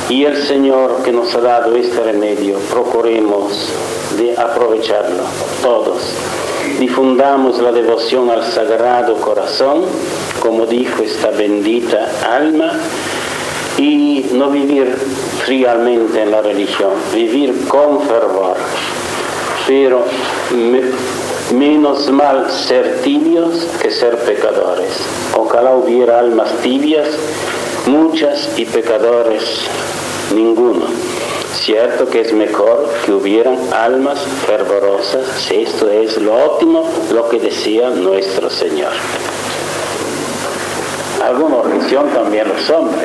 Y el Señor que nos ha dado este remedio, procuremos de aprovecharlo todos. Difundamos la devoción al Sagrado Corazón, como dijo esta bendita alma, y no vivir friamente en la religión, vivir con fervor, pero menos mal ser tibios que ser pecadores. Ojalá hubiera almas tibias, muchas, y pecadores ninguno. Cierto que es mejor que hubieran almas fervorosas, si esto es lo óptimo, lo que decía nuestro Señor. Alguna objeción también los hombres.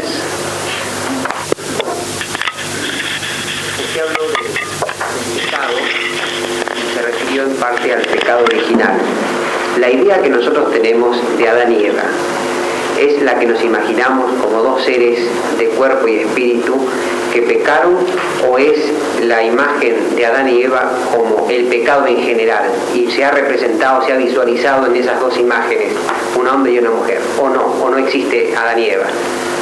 Se habló del pecado, se refirió en parte al pecado original. La idea que nosotros tenemos de Adán y Eva es la que nos imaginamos como dos seres de cuerpo y espíritu que pecaron, o es la imagen de Adán y Eva como el pecado en general y se ha representado, se ha visualizado en esas dos imágenes, un hombre y una mujer, o no existe Adán y Eva.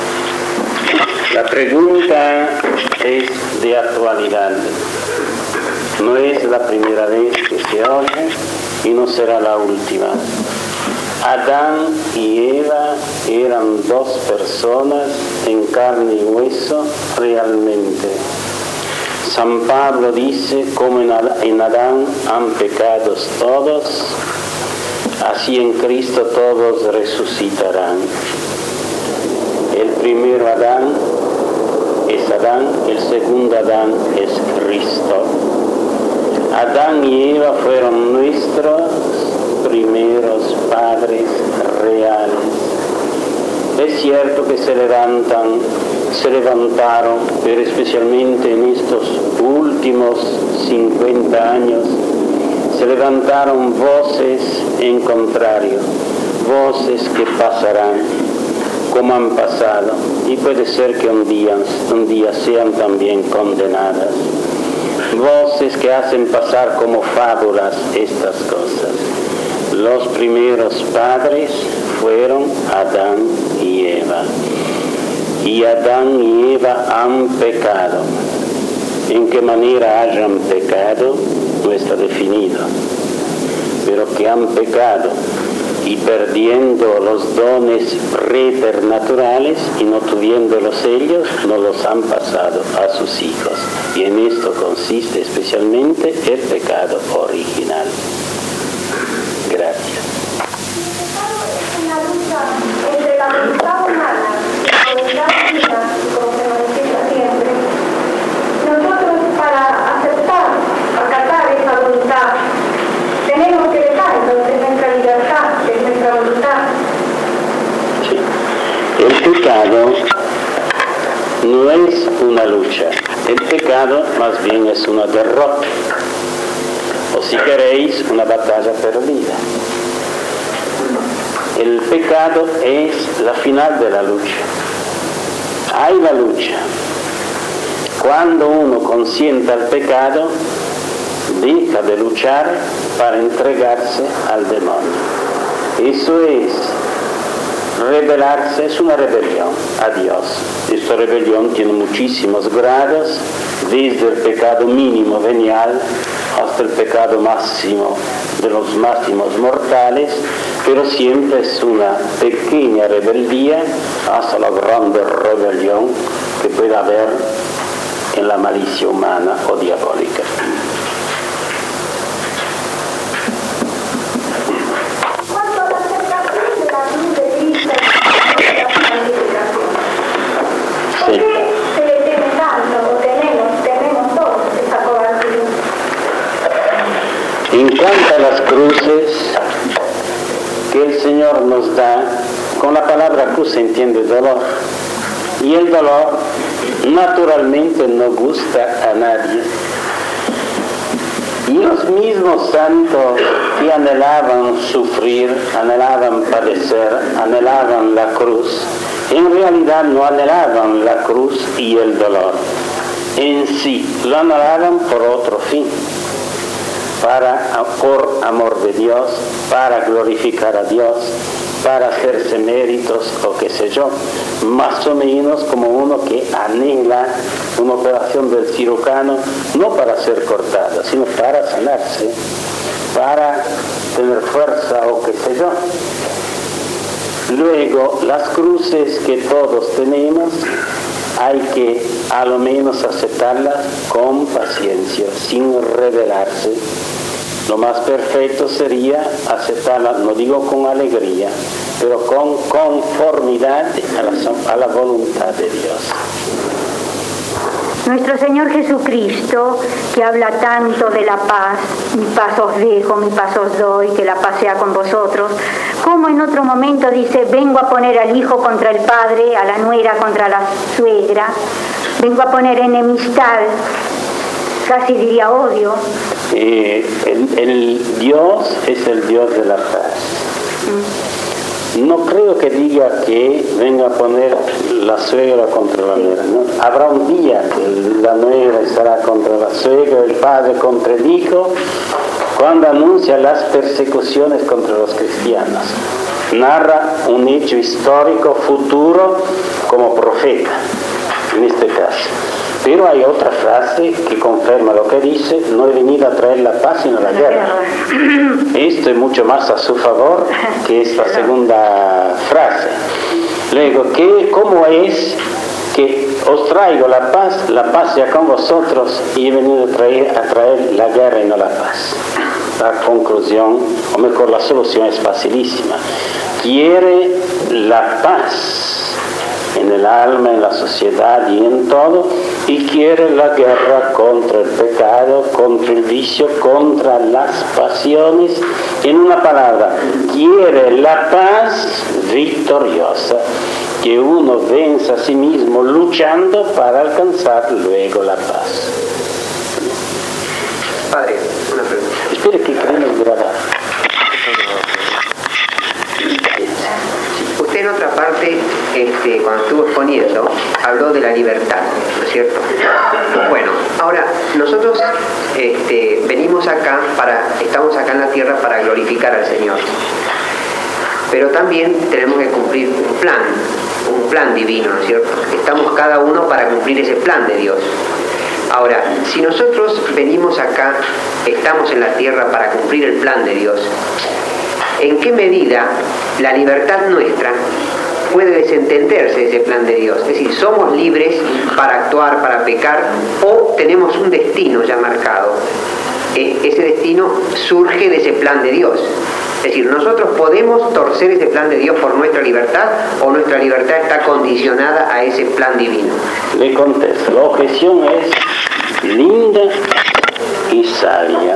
La pregunta es de actualidad. No es la primera vez que se oye y no será la última. Adán y Eva eran dos personas en carne y hueso realmente. San Pablo dice, como en Adán han pecado todos, así en Cristo todos resucitarán. El primero Adán es Adán, el segundo Adán es Cristo. Adán y Eva fueron nuestros primeros padres reales. Es cierto que se levantaron, pero especialmente en estos últimos 50 años, se levantaron voces en contrario, voces que pasarán como han pasado, y puede ser que un día sean también condenadas. Voces que hacen pasar como fábulas estas cosas. Los primeros padres fueron Adán y Eva. Y Adán y Eva han pecado. En qué manera hayan pecado no está definido. Pero que han pecado y perdiendo los dones preternaturales y no tuviéndolos ellos, no los han pasado a sus hijos. Y en esto consiste especialmente el pecado original. Gracias. Es una lucha entre la voluntad humana y la voluntad divina, como se manifiesta siempre. Nosotros, para acatar esa voluntad, tenemos que dejar entonces nuestra libertad, de nuestra voluntad. Sí. El pecado no es una lucha. El pecado más bien es una derrota. O si queréis, una batalla perdida. El pecado es la final de la lucha. Hay la lucha. Cuando uno consiente el pecado, deja de luchar para entregarse al demonio. Eso es rebelarse, es una rebelión a Dios. Esta rebelión tiene muchísimos grados, desde el pecado mínimo venial hasta el pecado máximo de los máximos mortales, pero siempre es una pequeña rebeldía hasta la grande rebelión que puede haber en la malicia humana o diabólica. Cuanto a la aceptación de la cruz de Cristo y la santificación, ¿por qué se le teme tanto o tenemos todos esa cobardía? En cuanto a las cruces que el Señor nos da, con la palabra cruz se entiende dolor. Y el dolor naturalmente no gusta a nadie. Y los mismos santos que anhelaban sufrir, anhelaban padecer, anhelaban la cruz, en realidad no anhelaban la cruz y el dolor en sí, lo anhelaban por otro fin. Por amor de Dios, para glorificar a Dios, para hacerse méritos o qué sé yo, más o menos como uno que anhela una operación del cirujano, no para ser cortada, sino para sanarse, para tener fuerza o qué sé yo. Luego, las cruces que todos tenemos, hay que a lo menos aceptarlas con paciencia, sin rebelarse. Lo más perfecto sería aceptarlas, no digo con alegría, pero con conformidad a la voluntad de Dios. Nuestro Señor Jesucristo, que habla tanto de la paz, mi paz os dejo, mi paz os doy, que la paz sea con vosotros, como en otro momento dice, vengo a poner al hijo contra el padre, a la nuera contra la suegra, vengo a poner enemistad, casi diría odio. El Dios es el Dios de la paz. No creo que diga que venga a poner la suegra contra la nuera, ¿no? Habrá un día que la nuera estará contra la suegra, el padre contra el hijo, cuando anuncia las persecuciones contra los cristianos. Narra un hecho histórico futuro como profeta, en este caso. Pero hay otra frase que confirma lo que dice, no he venido a traer la paz sino la guerra. Esto es mucho más a su favor que esta segunda frase. Luego, ¿cómo es que os traigo la paz sea con vosotros y he venido a traer la guerra y no la paz? La conclusión, o mejor la solución es facilísima. Quiere la paz en el alma, en la sociedad y en todo, y quiere la guerra contra el pecado, contra el vicio, contra las pasiones. En una palabra, quiere la paz victoriosa, que uno venza a sí mismo luchando para alcanzar luego la paz. Padre, una pregunta. Espere que queremos grabar. Usted en otra parte, cuando estuvo exponiendo, habló de la libertad, ¿no es cierto? Bueno, ahora, nosotros venimos acá, estamos acá en la tierra para glorificar al Señor. Pero también tenemos que cumplir un plan divino, ¿no es cierto? Estamos cada uno para cumplir ese plan de Dios. Ahora, si nosotros venimos acá, estamos en la tierra para cumplir el plan de Dios, ¿en qué medida la libertad nuestra puede desentenderse de ese plan de Dios? Es decir, ¿somos libres para actuar, para pecar, o tenemos un destino ya marcado? Ese destino surge de ese plan de Dios. Es decir, ¿nosotros podemos torcer ese plan de Dios por nuestra libertad, o nuestra libertad está condicionada a ese plan divino? Le contesto, la objeción es linda y sabia.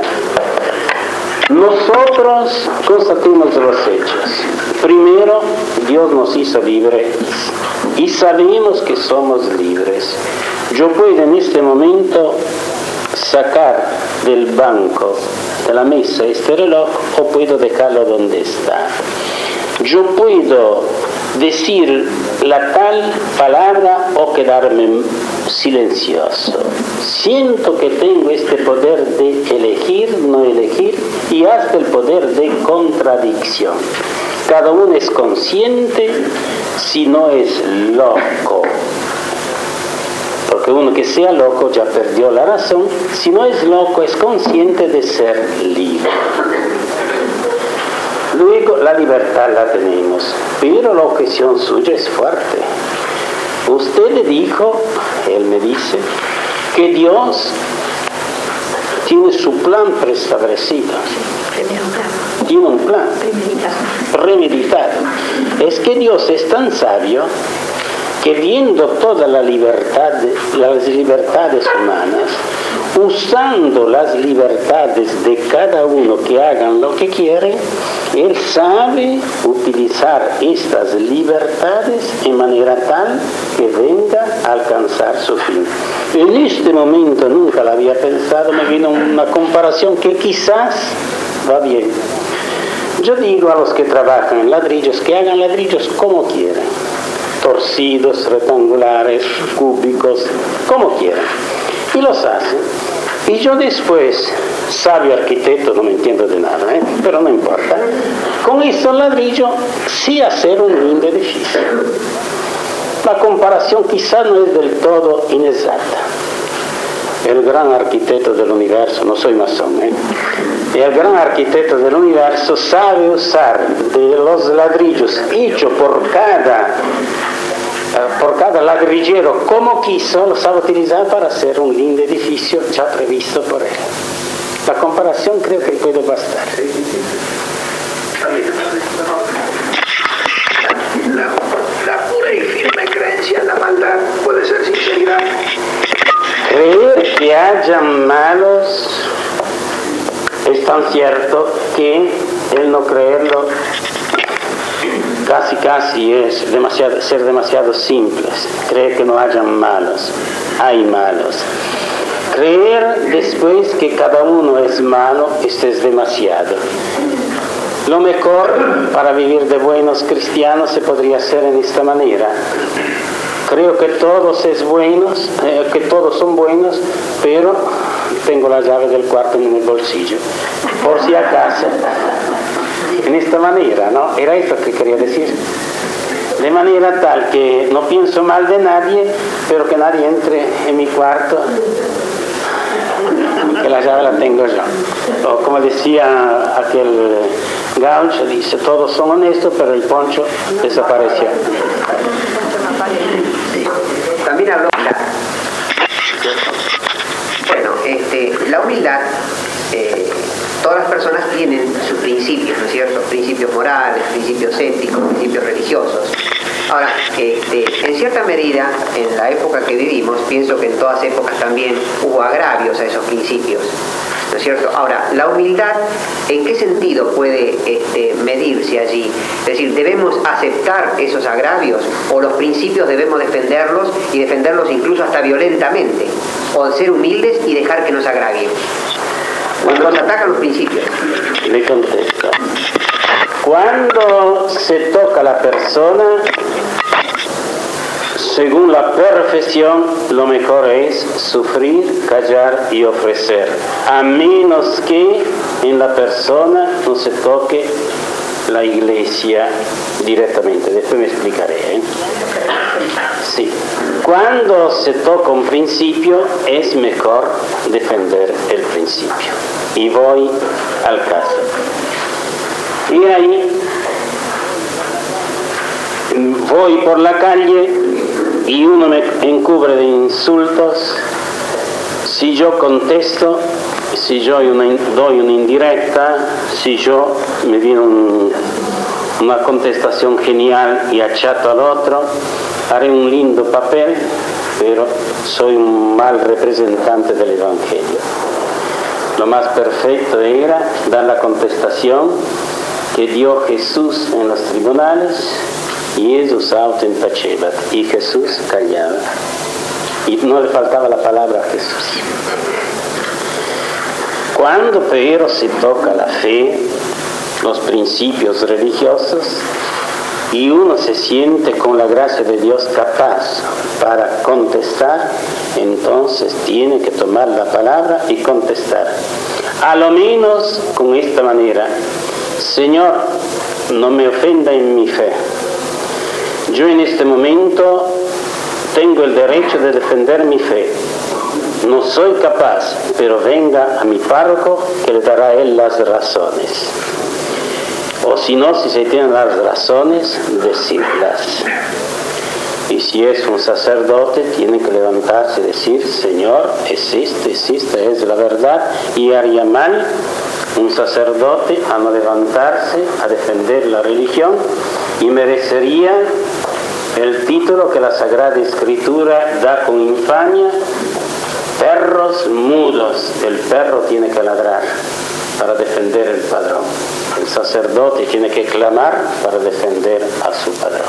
Nosotros constatamos los hechos. Primero, Dios nos hizo libres y sabemos que somos libres. Yo puedo en este momento sacar del banco, de la mesa, este reloj, o puedo dejarlo donde está. Yo puedo decir la tal palabra o quedarme silencioso. Siento que tengo este poder de elegir, no elegir, y hasta el poder de contradicción. Cada uno es consciente, si no es loco. Porque uno que sea loco ya perdió la razón. Si no es loco, es consciente de ser libre. Luego, la libertad la tenemos, pero la objeción suya es fuerte. Usted le dijo, él me dice, que Dios tiene su plan preestablecido. Tiene un plan premeditado. Es que Dios es tan sabio que viendo todas las libertades humanas, usando las libertades de cada uno que hagan lo que quiere, Él sabe utilizar estas libertades en manera tal que venga a alcanzar su fin. En este momento nunca la había pensado, me vino una comparación que quizás va bien. Yo digo a los que trabajan en ladrillos que hagan ladrillos como quieran. Torcidos, rectangulares, cúbicos, como quieran. y los hacen. Y yo después, sabio arquitecto, no me entiendo de nada, pero no importa, con estos ladrillos sí hacer un lindo edificio. La comparación quizá no es del todo inexacta. El gran arquitecto del universo, no soy masón, el gran arquitecto del universo sabe usar de los ladrillos hechos por cada ladrillero como quiso, lo sabe utilizar para hacer un lindo edificio ya previsto por él. La comparación creo que puede bastar. La pura y firme creencia en la maldad puede ser sinceridad. Creer que haya malos es tan cierto que el no creerlo casi es ser demasiado simples. Creer que no hayan malos, hay malos. Creer después que cada uno es malo, esto es demasiado. Lo mejor para vivir de buenos cristianos se podría hacer en esta manera. Creo que todos son buenos, pero tengo la llave del cuarto en el bolsillo, por si acaso. En esta manera, ¿no? Era esto que quería decir. De manera tal que no pienso mal de nadie, pero que nadie entre en mi cuarto, que la llave la tengo yo. O como decía aquel gaucho, dice, todos son honestos, pero el poncho desapareció. También habló de la humildad. Todas las personas tienen sus principios, ¿no es cierto? Principios morales, principios éticos, principios religiosos. Ahora, en cierta medida, en la época que vivimos, pienso que en todas épocas también hubo agravios a esos principios, ¿no es cierto? Ahora, la humildad, ¿en qué sentido puede medirse allí? Es decir, ¿debemos aceptar esos agravios o los principios debemos defenderlos y defenderlos incluso hasta violentamente? ¿O ser humildes y dejar que nos agravien? Cuando nos atacan los principios. Le contesto. Cuando se toca a la persona, según la perfección, lo mejor es sufrir, callar y ofrecer. A menos que en la persona no se toque la iglesia directamente. Después me explicaré. Sí. Cuando se toca un principio, es mejor defender el principio. Y voy al caso. Y ahí voy por la calle y uno me encubre de insultos. Si yo contesto, si yo doy una indirecta, si yo me di una contestación genial y achato al otro, haré un lindo papel, pero soy un mal representante del Evangelio. Lo más perfecto era dar la contestación que dio Jesús en los tribunales, y Jesús autem tacebat, y Jesús callaba. Y no le faltaba la palabra a Jesús. Cuando pero se toca la fe, los principios religiosos, y uno se siente con la gracia de Dios capaz para contestar, entonces tiene que tomar la palabra y contestar. A lo menos con esta manera: Señor, no me ofenda en mi fe. Yo en este momento tengo el derecho de defender mi fe. No soy capaz, pero venga a mi párroco que le dará a él las razones. O si no, si se tienen las razones, decirlas. Y si es un sacerdote, tiene que levantarse y decir: Señor, esta es la verdad. Y haría mal un sacerdote a no levantarse a defender la religión, y merecería el título que la Sagrada Escritura da con infamia: perros mudos. El perro tiene que ladrar para defender el padrón. El sacerdote tiene que clamar para defender a su padrón.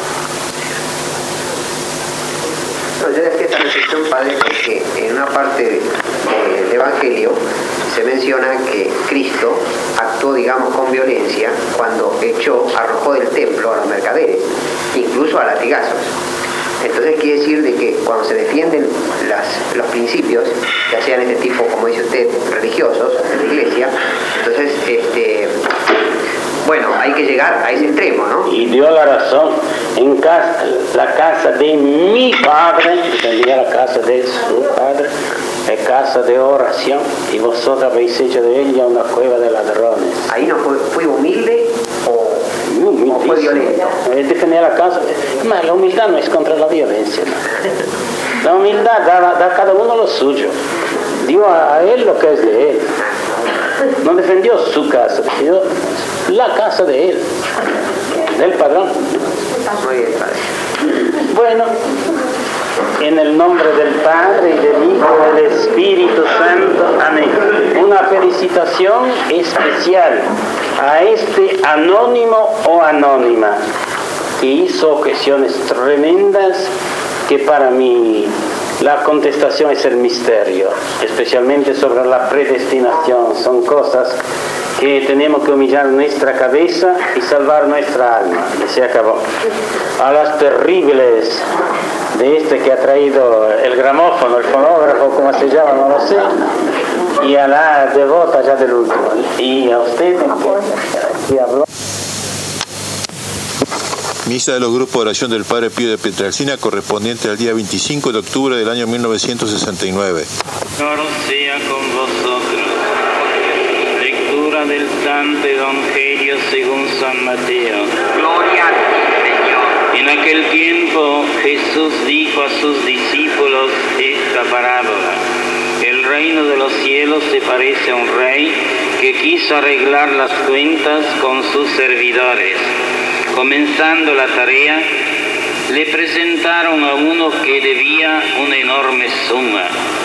No, yo decía esta reflexión, padre, porque en una parte del Evangelio se menciona que Cristo actuó, digamos, con violencia cuando arrojó del templo a los mercaderes, incluso a latigazos. Entonces quiere decir de que cuando se defienden los principios, ya sean este tipo, como dice usted, religiosos, de la iglesia, entonces, bueno, hay que llegar a ese extremo, ¿no? Y dio la razón. En la casa de mi padre, entendía la casa de su padre, es casa de oración, y vosotros habéis hecho de ella una cueva de ladrones. Ahí no fue humilde o fue violento. Defendía la casa. Ma la humildad no es contra la violencia, ¿no? La humildad da a cada uno lo suyo. Dio a él lo que es de él. No defendió su casa, defendió la casa de él, del padrón. Muy bien, padre. Bueno, en el nombre del Padre, y del Hijo, y del Espíritu Santo, amén. Una felicitación especial a este anónimo o anónima que hizo objeciones tremendas que para mí la contestación es el misterio, especialmente sobre la predestinación. Son cosas que tenemos que humillar nuestra cabeza y salvar nuestra alma. Y se acabó. A las terribles de este que ha traído el gramófono, el fonógrafo, como se llama, no lo sé, y a la devota ya del último. Y a usted que habló. Misa de los grupos de oración del Padre Pío de Pietrelcina, correspondiente al día 25 de octubre del año 1969. Señor sea con vosotros. Lectura del Santo Evangelio según San Mateo. Gloria a ti, Señor. En aquel tiempo Jesús dijo a sus discípulos esta parábola. El reino de los cielos se parece a un rey que quiso arreglar las cuentas con sus servidores. Comenzando la tarea, le presentaron a uno que debía una enorme suma.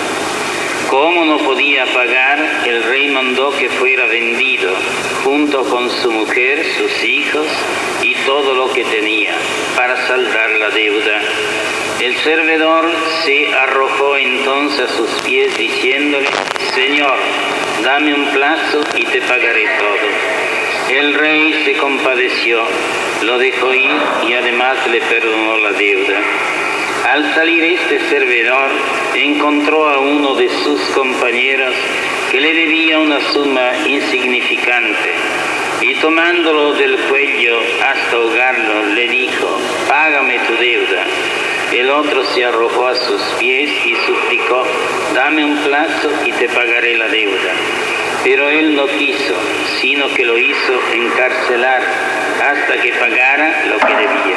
Como no podía pagar, el rey mandó que fuera vendido, junto con su mujer, sus hijos y todo lo que tenía, para saldar la deuda. El servidor se arrojó entonces a sus pies diciéndole: Señor, dame un plazo y te pagaré todo. El rey se compadeció, lo dejó ir y además le perdonó la deuda. Al salir este servidor, encontró a uno de sus compañeros que le debía una suma insignificante, y tomándolo del cuello hasta ahogarlo, le dijo: págame tu deuda. El otro se arrojó a sus pies y suplicó: dame un plazo y te pagaré la deuda. Pero él no quiso, sino que lo hizo encarcelar hasta que pagara lo que debía.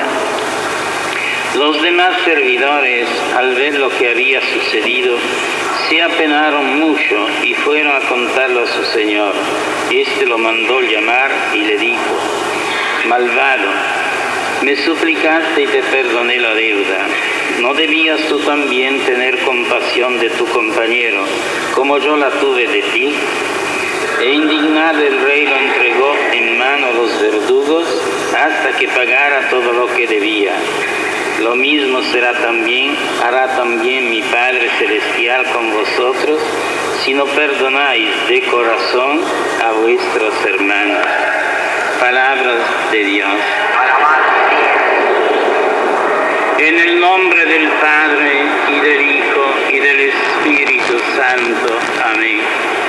Los demás servidores, al ver lo que había sucedido, se apenaron mucho y fueron a contarlo a su señor. Este lo mandó llamar y le dijo: malvado, me suplicaste y te perdoné la deuda. ¿No debías tú también tener compasión de tu compañero, como yo la tuve de ti? E indignado el rey lo entregó en mano a los verdugos hasta que pagara todo lo que debía. Lo mismo hará también mi Padre Celestial con vosotros, si no perdonáis de corazón a vuestros hermanos. Palabras de Dios. En el nombre del Padre, y del Hijo, y del Espíritu Santo. Amén.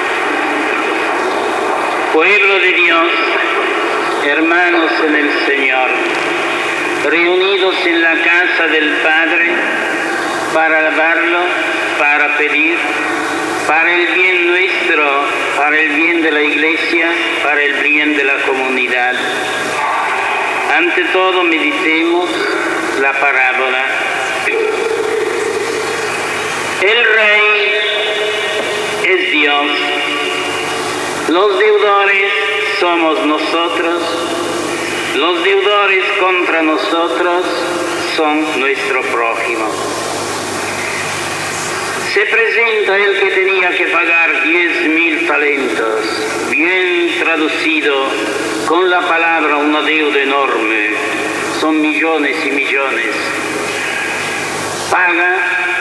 Pueblo de Dios, hermanos en el Señor, reunidos en la casa del Padre para alabarlo, para pedir, para el bien nuestro, para el bien de la Iglesia, para el bien de la comunidad. Ante todo, meditemos la parábola. El Rey es Dios. Los deudores somos nosotros. Los deudores contra nosotros son nuestro prójimo. Se presenta el que tenía que pagar 10.000 talentos, bien traducido con la palabra una deuda enorme, son millones y millones. Paga,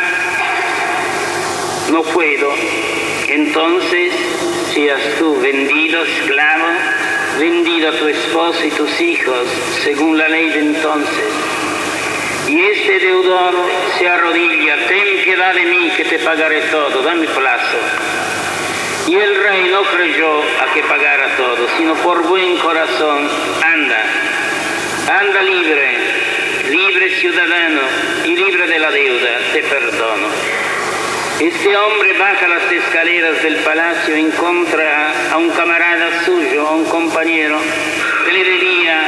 no puedo, entonces seas tú vendido, esclavo, vendido a tu esposo y tus hijos, según la ley de entonces. Y este deudor se arrodilla, ten piedad de mí que te pagaré todo, dame plazo. Y el rey no creyó a que pagara todo, sino por buen corazón, anda libre ciudadano y libre de la deuda, te perdono. Este hombre baja las escaleras del palacio, encuentra a un camarada suyo, a un compañero, que le debía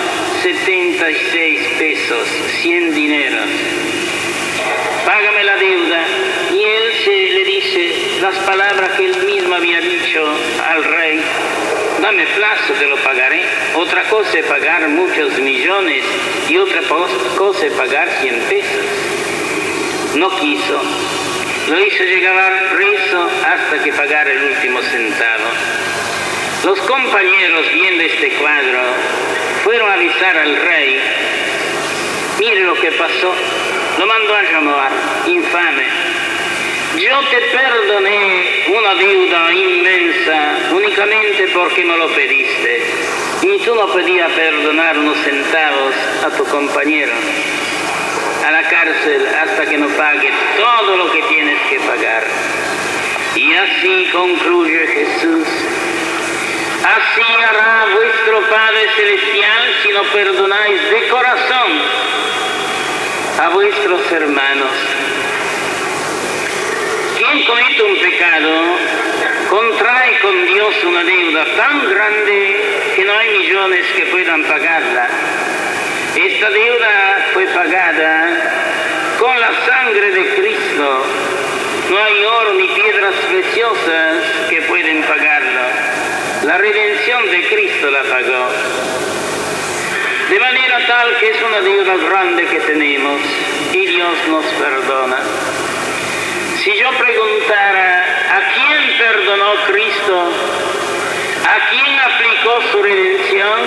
76 pesos, 100 dineros. Págame la deuda. Y él le dice las palabras que él mismo había dicho al rey. Dame plazo, te lo pagaré. Otra cosa es pagar muchos millones y otra cosa es pagar 100 pesos. No quiso. Lo hizo llegar preso hasta que pagara el último centavo. Los compañeros, viendo este cuadro, fueron a avisar al rey. Mire lo que pasó. Lo mandó a llamar, infame. Yo te perdoné una deuda inmensa únicamente porque me lo pediste. Y tú no podías perdonar unos centavos a tu compañero. A la cárcel hasta que no pague todo lo que tienes que pagar. Y así concluye Jesús. Así hará vuestro Padre Celestial si no perdonáis de corazón a vuestros hermanos. Quien comete un pecado contrae con Dios una deuda tan grande que no hay millones que puedan pagarla. Esta deuda fue pagada con la sangre de Cristo. No hay oro ni piedras preciosas que pueden pagarlo. La redención de Cristo la pagó. De manera tal que es una deuda grande que tenemos y Dios nos perdona. Si yo preguntara a quién perdonó Cristo, a quién aplicó su redención,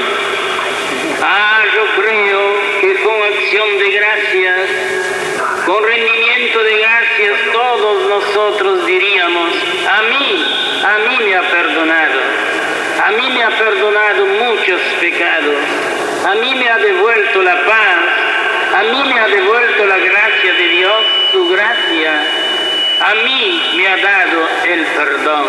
yo creo que con acción de gracias, con rendimiento de gracias, todos nosotros diríamos, a mí me ha perdonado, a mí me ha perdonado muchos pecados, a mí me ha devuelto la paz, a mí me ha devuelto la gracia de Dios, su gracia, a mí me ha dado el perdón.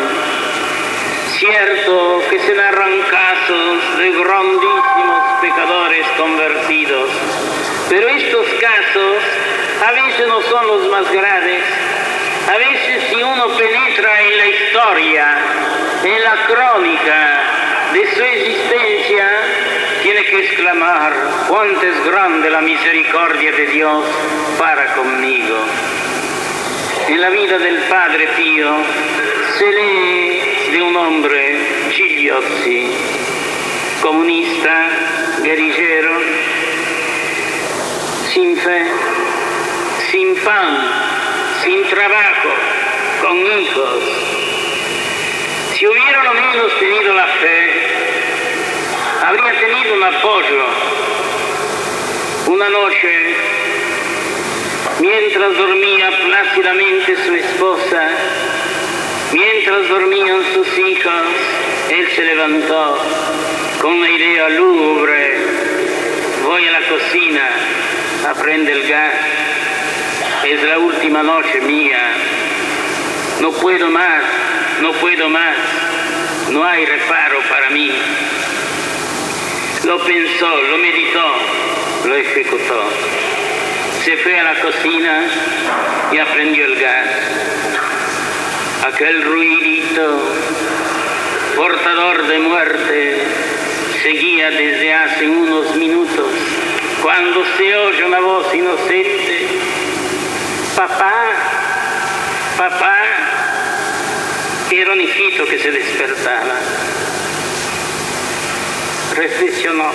Cierto que se narran casos de grandísimos pecadores convertidos, pero estos casos a veces no son los más graves. A veces si uno penetra en la historia, en la crónica de su existencia, tiene que exclamar, cuánto es grande la misericordia de Dios para conmigo. En la vida del Padre Pío se lee de un hombre, Gigliozzi, comunista, guerrillero, sin fe, sin pan, sin trabajo, con hijos. Si hubiera lo menos tenido la fe, habría tenido un apoyo. Una noche, mientras dormía plácidamente su esposa, mientras dormían sus hijos, él se levantó con una idea lúgubre. Voy a la cocina, prende el gas. Es la última noche mía. No puedo más, no puedo más. No hay reparo para mí. Lo pensó, lo meditó, lo ejecutó. Se fue a la cocina y prendió el gas. Aquel ruidito portador de muerte seguía desde hace unos minutos, cuando se oye una voz inocente: papá, papá. Era un hijito que se despertaba. Reflexionó: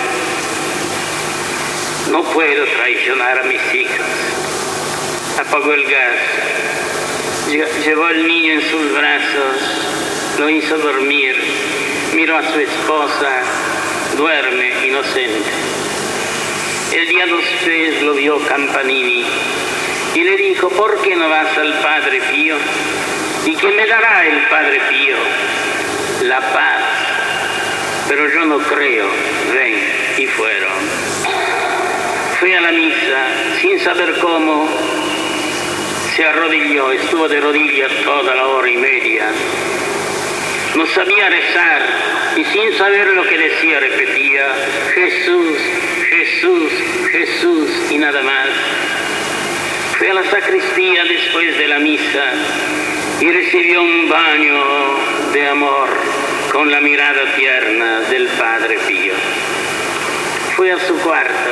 no puedo traicionar a mis hijos. Apagó el gas, llevó al niño en sus brazos, lo hizo dormir, miró a su esposa, duerme inocente. El día después lo vio Campanini y le dijo: ¿por qué no vas al Padre Pío? ¿Y qué me dará el Padre Pío? La paz. Pero yo no creo. Ven. Y fueron. Fue a la misa sin saber cómo, se arrodilló, estuvo de rodillas toda la hora y media. No sabía rezar y sin saber lo que decía repetía Jesús, Jesús, Jesús y nada más. Fue a la sacristía después de la misa y recibió un baño de amor con la mirada tierna del Padre Pío. Fue a su cuarto.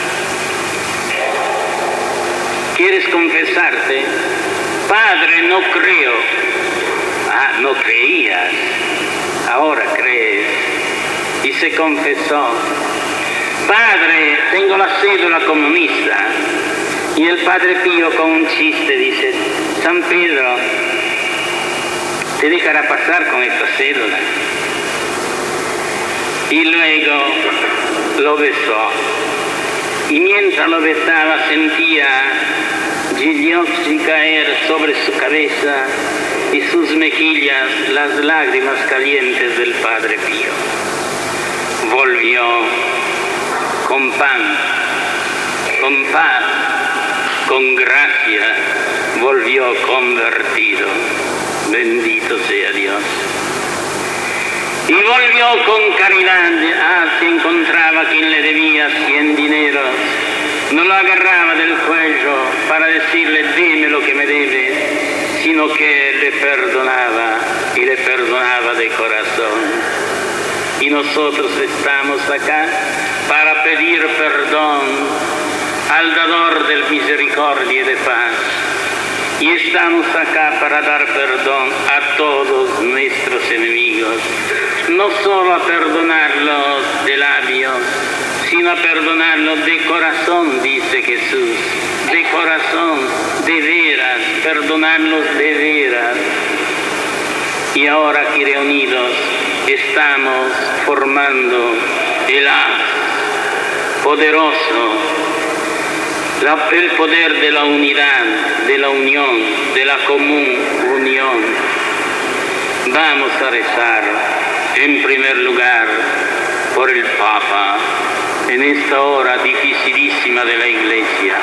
¿Quieres confesarte? Padre, no creo. Ah, no creías. Ahora crees. Y se confesó. Padre, tengo la cédula comunista. Y el Padre Pío con un chiste dice, San Pedro, te dejará pasar con esta cédula. Y luego lo besó. Y mientras lo besaba sentía Gigliotti caer sobre su cabeza y sus mejillas las lágrimas calientes del Padre Pío. Volvió con pan, con paz, con gracia, volvió convertido. Bendito sea Dios. Y volvió con caridad. Se encontraba quien le debía 100 dineros. No lo agarraba del cuello para decirle dime lo que me debe, sino que le perdonaba y le perdonaba de corazón. Y nosotros estamos acá para pedir perdón al dador de misericordia y de paz. Y estamos acá para dar perdón a todos nuestros enemigos, no solo a perdonarlos de labios, sino a perdonarlos de corazón, dice Jesús, de corazón, de veras, perdonarlos de veras. Y ahora aquí reunidos estamos formando el haz poderoso, el poder de la unidad, de la unión, de la común unión. Vamos a rezar en primer lugar por el Papa en esta hora dificilísima de la Iglesia.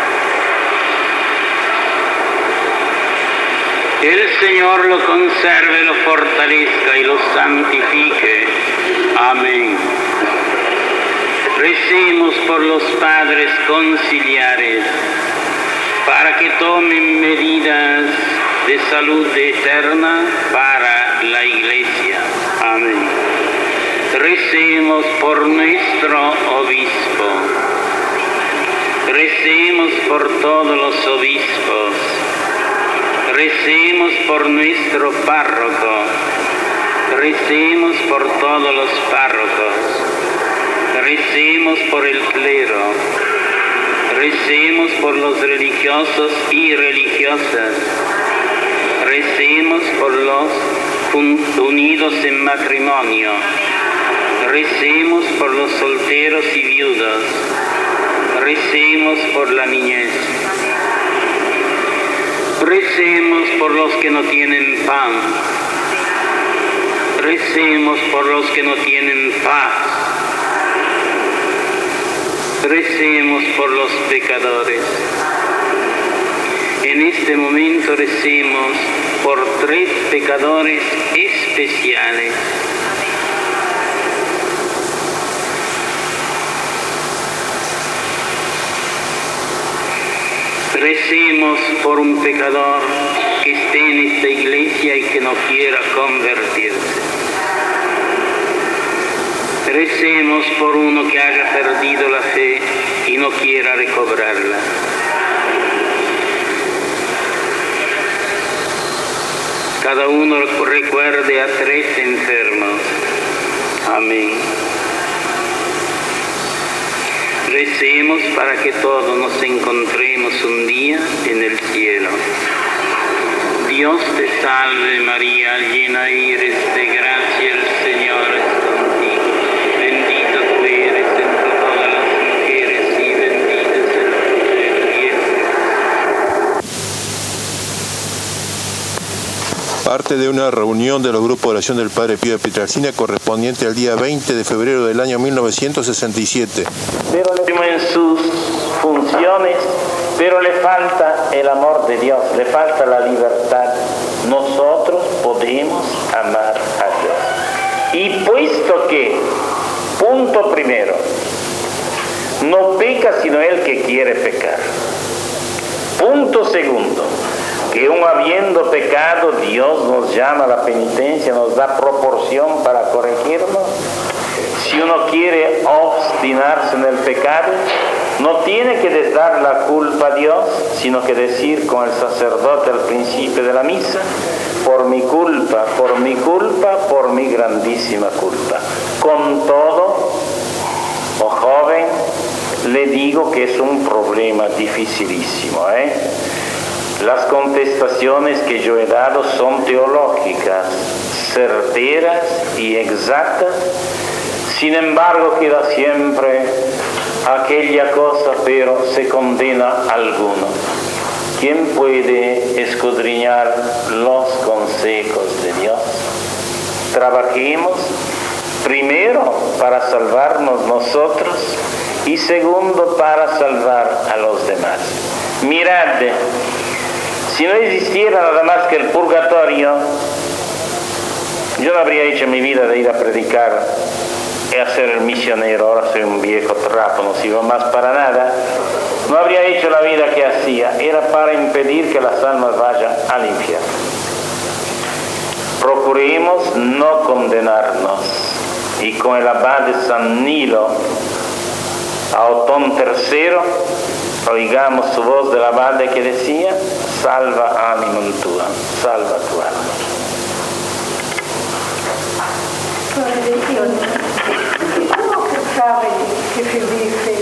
El Señor lo conserve, lo fortalezca y lo santifique. Amén. Recemos por los padres conciliares para que tomen medidas de salud eterna para la Iglesia. Amén. Recemos por nuestro obispo. Recemos por todos los obispos. Recemos por nuestro párroco. Recemos por todos los párrocos. Recemos por el clero, recemos por los religiosos y religiosas, recemos por los unidos en matrimonio, recemos por los solteros y viudos, recemos por la niñez, recemos por los que no tienen pan, recemos por los que no tienen paz. Recemos por los pecadores. En este momento recemos por 3 pecadores especiales. Recemos por un pecador que esté en esta iglesia y que no quiera convertirse. Recemos por uno que haya perdido la fe y no quiera recobrarla. Cada uno recuerde a 3 enfermos. Amén. Recemos para que todos nos encontremos un día en el cielo. Dios te salve María, llena eres de gracia, el Señor es contigo. Bendita tú eres entre todas las mujeres y bendito es el fruto de tu vientre. Parte de una reunión de los grupos de oración del Padre Pío de Pietrelcina correspondiente al día 20 de febrero del año 1967. Pero en sus funciones, pero le falta el amor de Dios, le falta la libertad. Nosotros podemos amar a Dios. Y puesto que, punto primero, no peca sino el que quiere pecar. Punto segundo, que aun habiendo pecado, Dios nos llama a la penitencia, nos da proporción para corregirnos. Si uno quiere obstinarse en el pecado, no tiene que dar la culpa a Dios, sino que decir con el sacerdote al principio de la misa: por mi culpa, por mi culpa, por mi grandísima culpa. Con todo, oh joven, le digo que es un problema dificilísimo, Las contestaciones que yo he dado son teológicas, certeras y exactas. Sin embargo, queda siempre aquella cosa, pero se condena a alguno. ¿Quién puede escudriñar los consejos de Dios? Trabajemos primero para salvarnos nosotros y segundo para salvar a los demás. Mirad, si no existiera nada más que el purgatorio, yo no habría hecho mi vida de ir a predicar y a ser el misionero. Ahora soy un viejo trapo, no sirvo más para nada. No habría hecho la vida que hacía, era para impedir que las almas vayan al infierno. Procuremos no condenarnos, y con el abad San Nilo, a Otón III, oigamos su voz del abade que decía: salva animum tuam, salva tu alma. ¿Cómo se sabe que se dice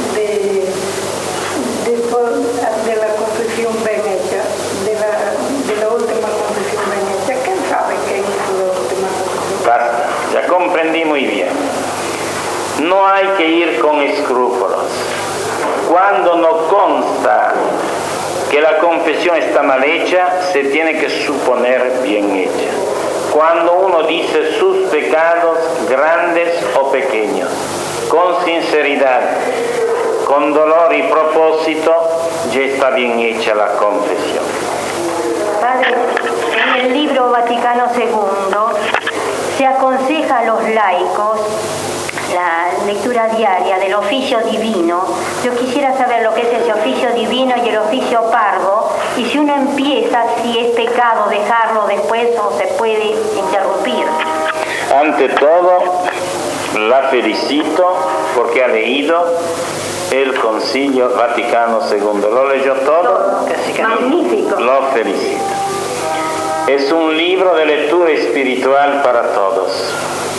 de la confesión bien hecha, de la última confesión bien hecha? ¿Quién sabe qué hizo la última confesión? Basta, ya comprendí muy bien. No hay que ir con escrúpulos. Cuando no consta que la confesión está mal hecha, se tiene que suponer bien hecha. Cuando uno dice sus pecados, grandes o pequeños, con sinceridad, con dolor y propósito, ya está bien hecha la confesión. Padre, en el libro Vaticano II se aconseja a los laicos la lectura diaria del oficio divino. Yo quisiera saber lo que es ese oficio divino y el oficio parvo, y si uno empieza, si es pecado dejarlo después o se puede interrumpir. Ante todo, la felicito porque ha leído el Concilio Vaticano II. ¿Lo leyó todo? Magnífico. Lo felicito. Es un libro de lectura espiritual para todos.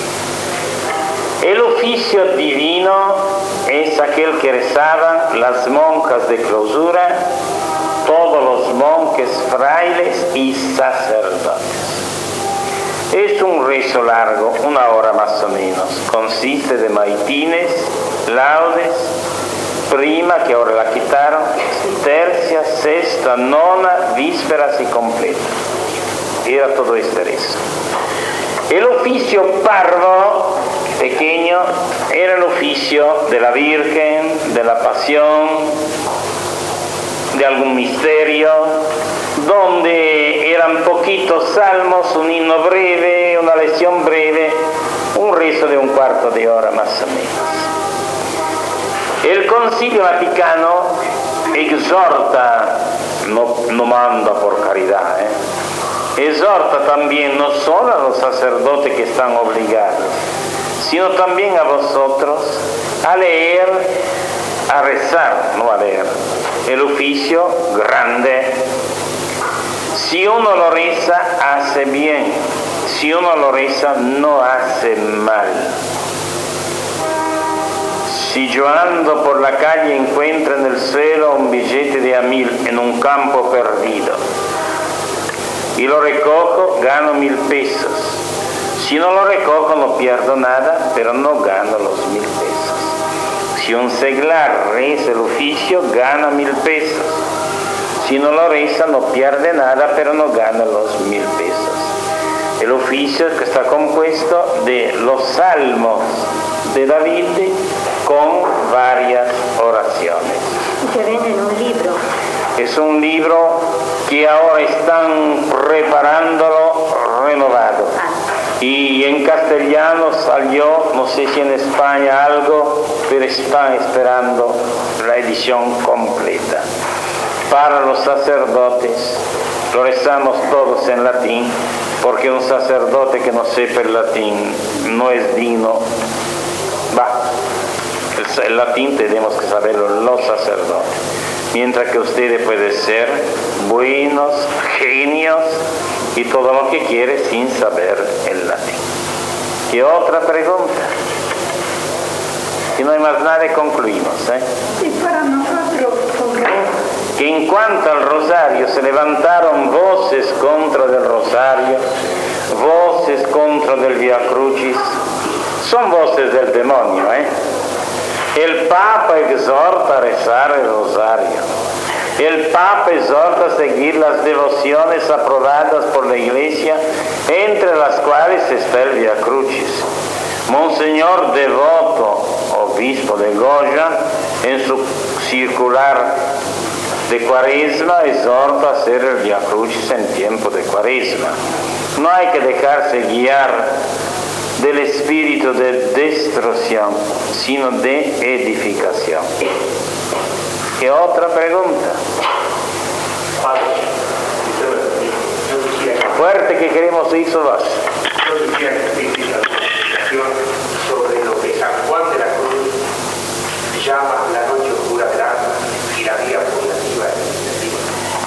El oficio divino es aquel que rezaban las monjas de clausura, todos los monjes, frailes y sacerdotes. Es un rezo largo, 1 hora más o menos. Consiste de maitines, laudes, prima, que ahora la quitaron, tercia, sexta, nona, vísperas y completa. Era todo este rezo. El oficio parvo, pequeño, era el oficio de la Virgen, de la Pasión, de algún misterio, donde eran poquitos salmos, un himno breve, una lección breve, un rezo de 1/4 de hora más o menos. El Concilio Vaticano exhorta, no manda por caridad, exhorta también no solo a los sacerdotes que están obligados, sino también a vosotros a leer, a rezar, no a leer, el oficio grande. Si uno lo reza, hace bien. Si uno lo reza, no hace mal. Si yo ando por la calle y encuentro en el suelo un billete de $1000 en un campo perdido y lo recojo, gano 1000 pesos. Si no lo recojo, no pierdo nada, pero no gano los 1000 pesos. Si un seglar reza el oficio, gana 1000 pesos. Si no lo reza, no pierde nada, pero no gana los 1000 pesos. El oficio que está compuesto de los salmos de David, con varias oraciones. Se vende en un libro. Es un libro que ahora están preparándolo renovado. Y en castellano salió, no sé si en España algo, pero están esperando la edición completa. Para los sacerdotes, lo rezamos todos en latín, porque un sacerdote que no sepa el latín no es digno. El latín tenemos que saberlo los sacerdotes, mientras que ustedes pueden ser buenos, genios y todo lo que quiere sin saber el latín. ¿Qué otra pregunta? Si no hay más nada, concluimos. Y para nosotros, que en cuanto al rosario se levantaron voces contra del rosario, voces contra del Via Crucis, son voces del demonio. El Papa exhorta a rezar el rosario. El Papa exhorta a seguir las devociones aprobadas por la Iglesia, entre las cuales está el Via Crucis. Monseñor Devoto, obispo de Goya, en su circular de Cuaresma exhorta a hacer el Via Crucis en tiempo de Cuaresma. No hay que dejarse guiar del espíritu de destrucción, sino de edificación. ¿Qué otra pregunta? Fuerte que queremos oír su voz. Yo quisiera que explique la explicación sobre lo que San Juan de la Cruz llama la noche oscura del alma y la vía purgativa iniciativa.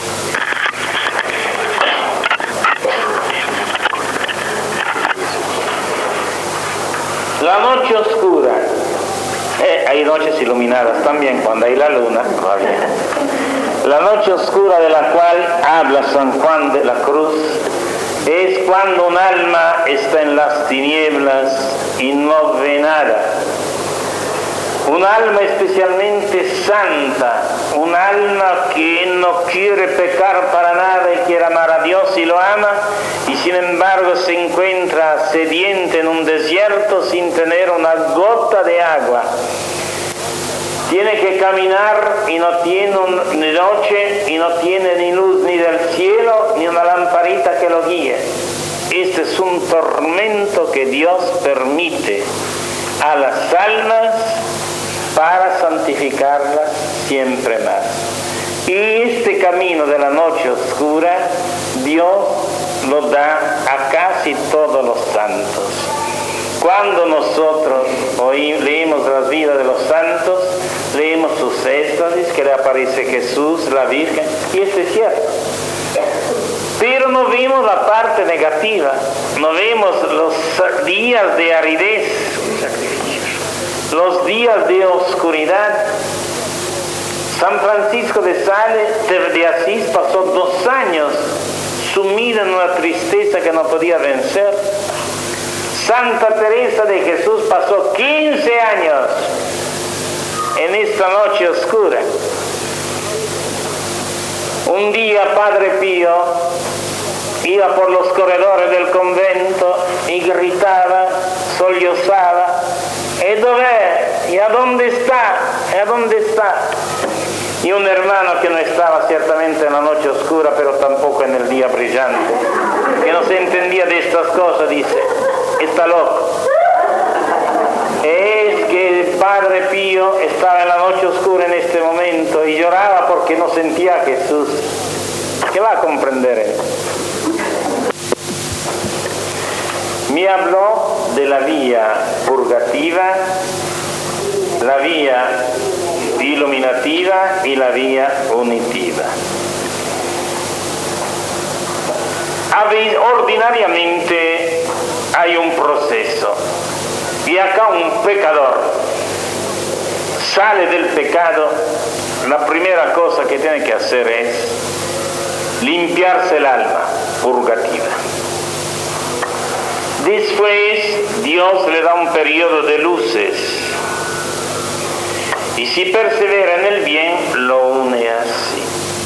La noche oscura. Hay noches iluminadas también cuando hay la luna. La noche oscura de la cual habla San Juan de la Cruz es cuando un alma está en las tinieblas y no ve nada. Un alma especialmente santa, un alma que no quiere pecar para nada y quiere amar a Dios y lo ama, y sin embargo se encuentra sediente en un desierto sin tener una gota de agua. Tiene que caminar y no tiene ni noche y no tiene ni luz ni del cielo ni una lamparita que lo guíe. Este es un tormento que Dios permite a las almas para santificarlas siempre más. Y este camino de la noche oscura Dios lo da a casi todos los santos. Cuando nosotros leemos las vidas de los santos, leemos sus éxtasis, que le aparece Jesús, la Virgen, y esto es cierto. Pero no vimos la parte negativa, no vemos los días de aridez, los días de oscuridad. San Francisco de Sales de Asís pasó 2 años sumido en una tristeza que no podía vencer. Santa Teresa de Jesús pasó 15 años en esta noche oscura. Un día Padre Pío iba por los corredores del convento y gritaba, sollozaba: ¿y dónde? ¿Y a dónde está? ¿Y a dónde está? Y un hermano que no estaba ciertamente en la noche oscura, pero tampoco en el día brillante, que no se entendía de estas cosas, dice: está loco. Es que el Padre Pío estaba en la noche oscura en este momento y lloraba porque no sentía a Jesús. ¿Qué va a comprender él? Me habló de la vía purgativa, la vía iluminativa y la vía unitiva. Ordinariamente hay un proceso, y acá un pecador sale del pecado, la primera cosa que tiene que hacer es limpiarse el alma purgativa. Después Dios le da un periodo de luces, y si persevera en el bien, lo une así.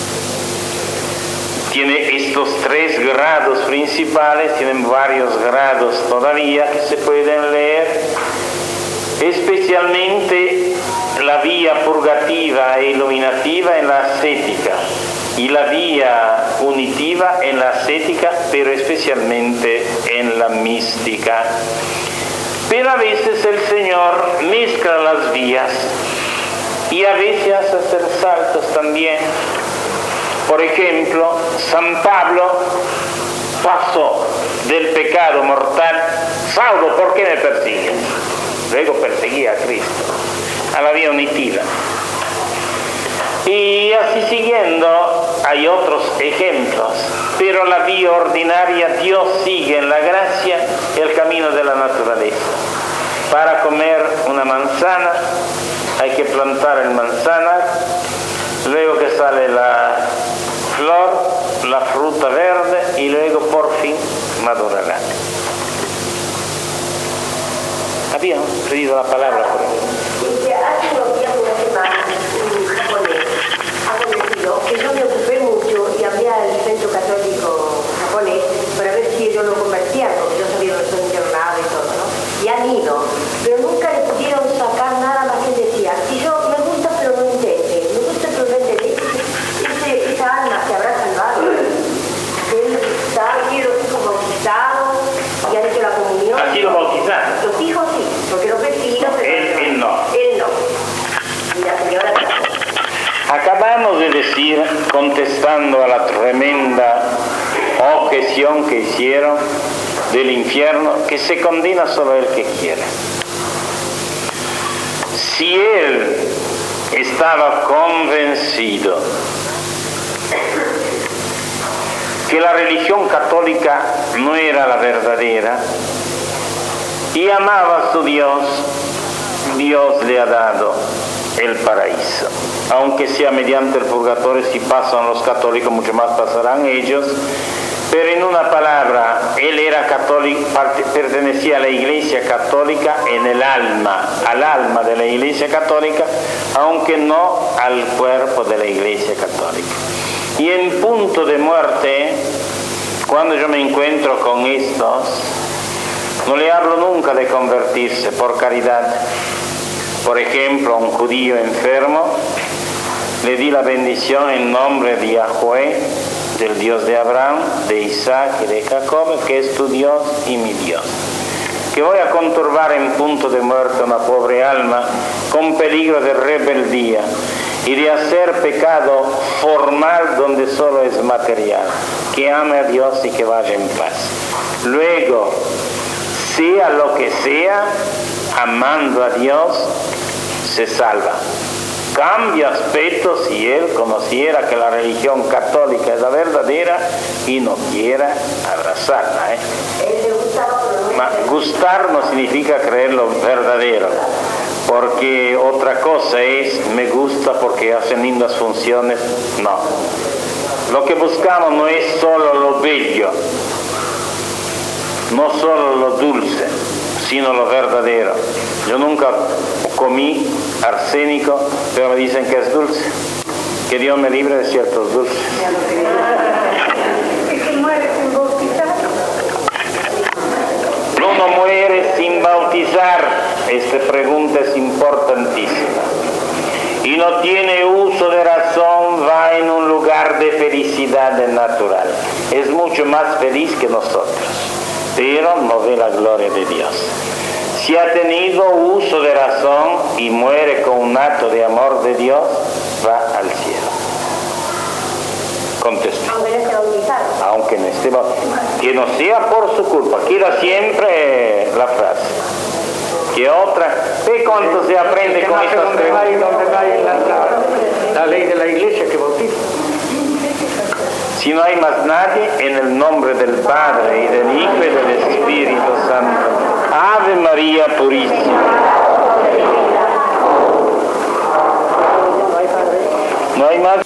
Tiene estos 3 grados principales, tienen varios grados todavía que se pueden leer, especialmente la vía purgativa e iluminativa en la ascética y la vía unitiva en la ascética, pero especialmente en la mística. Pero a veces el Señor mezcla las vías y a veces hace hacer saltos también. Por ejemplo, San Pablo pasó del pecado mortal: Saulo, ¿por qué me persigues? Luego perseguía a Cristo, a la vía unitiva. Y así siguiendo, hay otros ejemplos, pero la vía ordinaria, Dios sigue en la gracia el camino de la naturaleza. Para comer una manzana hay que plantar el manzanar, luego que sale la flor, la fruta verde, y luego por fin madurará. Había pedido la palabra por ahí. Hace unos días, una semana, un japonés ha conocido que yo me ocupé mucho y hablé al Centro Católico Japonés para ver si ellos lo convertían, porque yo sabía que estoy internado y todo, ¿no? Y han ido, pero nunca le pudieron sacar nada más que decía: y yo me gusta pero no intente, me gusta pero no intente. Esa alma se habrá salvado. Él ha sido bautizado y ha hecho la comunión. ¿Ha sido bautizado? Los hijos sí, porque los vecinos... Él no. Él no. Y la señora tampoco. Acabamos de decir, contestando a la tremenda objeción que hicieron del infierno, que se condena solo el que quiere. Si él estaba convencido que la religión católica no era la verdadera y amaba a su Dios, Dios le ha dado el paraíso. Aunque sea mediante el purgatorio, si pasan los católicos, mucho más pasarán ellos. Pero en una palabra, él era católico, pertenecía a la Iglesia Católica en el alma, al alma de la Iglesia Católica, aunque no al cuerpo de la Iglesia Católica. Y en punto de muerte, cuando yo me encuentro con estos, no le hablo nunca de convertirse, por caridad. Por ejemplo, a un judío enfermo, le di la bendición en nombre de Yahweh, del Dios de Abraham, de Isaac y de Jacob, que es tu Dios y mi Dios. Que voy a conturbar en punto de muerte una pobre alma con peligro de rebeldía y de hacer pecado formal donde solo es material. Que ame a Dios y que vaya en paz. Luego, sea lo que sea, amando a Dios, se salva. Cambia aspecto si él conociera que la religión católica es la verdadera y no quiera abrazarla. Gustar no significa creer lo verdadero, porque otra cosa es me gusta porque hacen lindas funciones. No. Lo que buscamos no es solo lo bello, no solo lo dulce, sino lo verdadero. Yo nunca comí arsénico, pero me dicen que es dulce. Que Dios me libre de ciertos dulces. ¿Y si muere sin bautizar? Uno muere sin bautizar. Esta pregunta es importantísima. Y no tiene uso de razón, va en un lugar de felicidad natural. Es mucho más feliz que nosotros, pero no ve la gloria de Dios. Si ha tenido uso de razón y muere con un acto de amor de Dios, va al cielo. Contesta. Aunque no esté bautizado. Aunque no esté bautizado. Que no sea por su culpa. Quiero siempre la frase. Que otra. ¿Ve cuánto se aprende con estas preguntas? La ley de la iglesia que bautiza. Si no hay más nadie, en el nombre del Padre y del Hijo y del Espíritu Santo. Ave María Purísima. No hay más